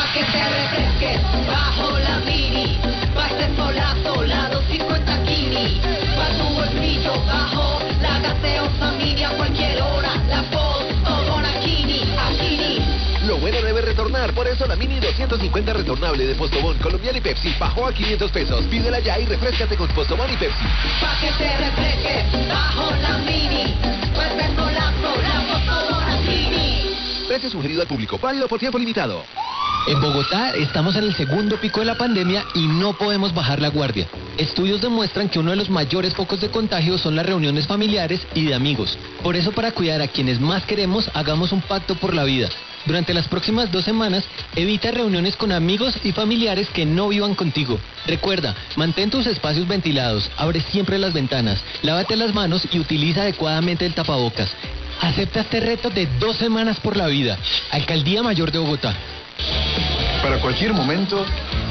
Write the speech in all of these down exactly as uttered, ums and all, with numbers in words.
Pa' que te refresques bajo la mini. Pa' este solazo, la doscientos cincuenta Kini. Pa' tu bolsillo bajo la gaseosa mini. A cualquier hora, la Postobón Kini, a Kini. Lo bueno debe retornar, por eso la Mini doscientos cincuenta retornable de Postobón, Colombiana y Pepsi bajó a quinientos pesos. Pídela ya y refrescate con Postobón y Pepsi. Pa' que te refresques bajo la mini. Pa' este solazo, la Postobón Kini. Precio sugerido al público, válido por tiempo limitado. En Bogotá estamos en el segundo pico de la pandemia y no podemos bajar la guardia. Estudios demuestran que uno de los mayores focos de contagio son las reuniones familiares y de amigos. Por eso, para cuidar a quienes más queremos, hagamos un pacto por la vida. Durante las próximas dos semanas, evita reuniones con amigos y familiares que no vivan contigo. Recuerda, mantén tus espacios ventilados, abre siempre las ventanas, lávate las manos y utiliza adecuadamente el tapabocas. Acepta este reto de dos semanas por la vida. Alcaldía Mayor de Bogotá. Para cualquier momento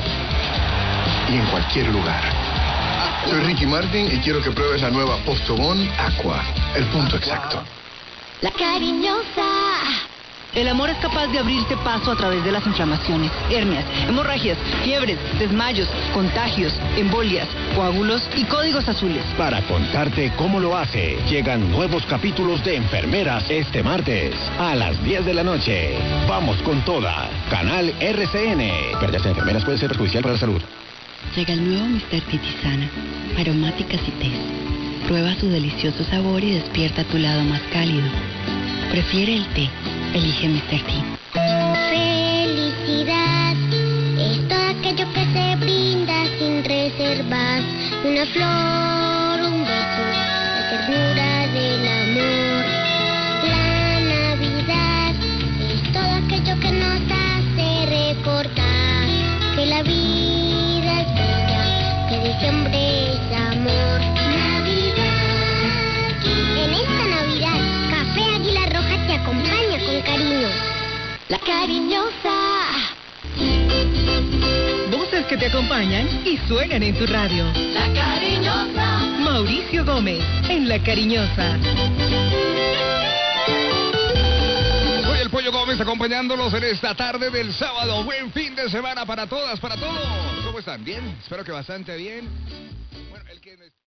y en cualquier lugar. Soy Ricky Martin y quiero que pruebes la nueva Postobón Aqua. El punto exacto. La cariñosa. El amor es capaz de abrirte paso a través de las inflamaciones, hernias, hemorragias, fiebres, desmayos, contagios, embolias, coágulos y códigos azules. Para contarte cómo lo hace, llegan nuevos capítulos de Enfermeras este martes a las diez de la noche. Vamos con toda. Canal R C N. Perderse de enfermeras puede ser perjudicial para la salud. Llega el nuevo mister T Tisana, aromáticas y tés. Prueba su delicioso sabor y despierta tu lado más cálido. Prefiere el té. Elige mister T. Felicidad es todo aquello que se brinda sin reservas. Una flor, un beso, la ternura del amor. La Navidad es todo aquello que nos hace recordar que la vida es bella, que diciembre es amor. Navidad. En esta Navidad, Café Águila Roja te acompaña con cariño. La cariñosa. Voces que te acompañan y suenan en tu radio. La cariñosa. Mauricio Gómez, en La Cariñosa. Soy el Pollo Gómez acompañándolos en esta tarde del sábado. Buen fin de semana para todas, para todos. ¿Cómo están? ¿Bien? Espero que bastante bien. Bueno, el que...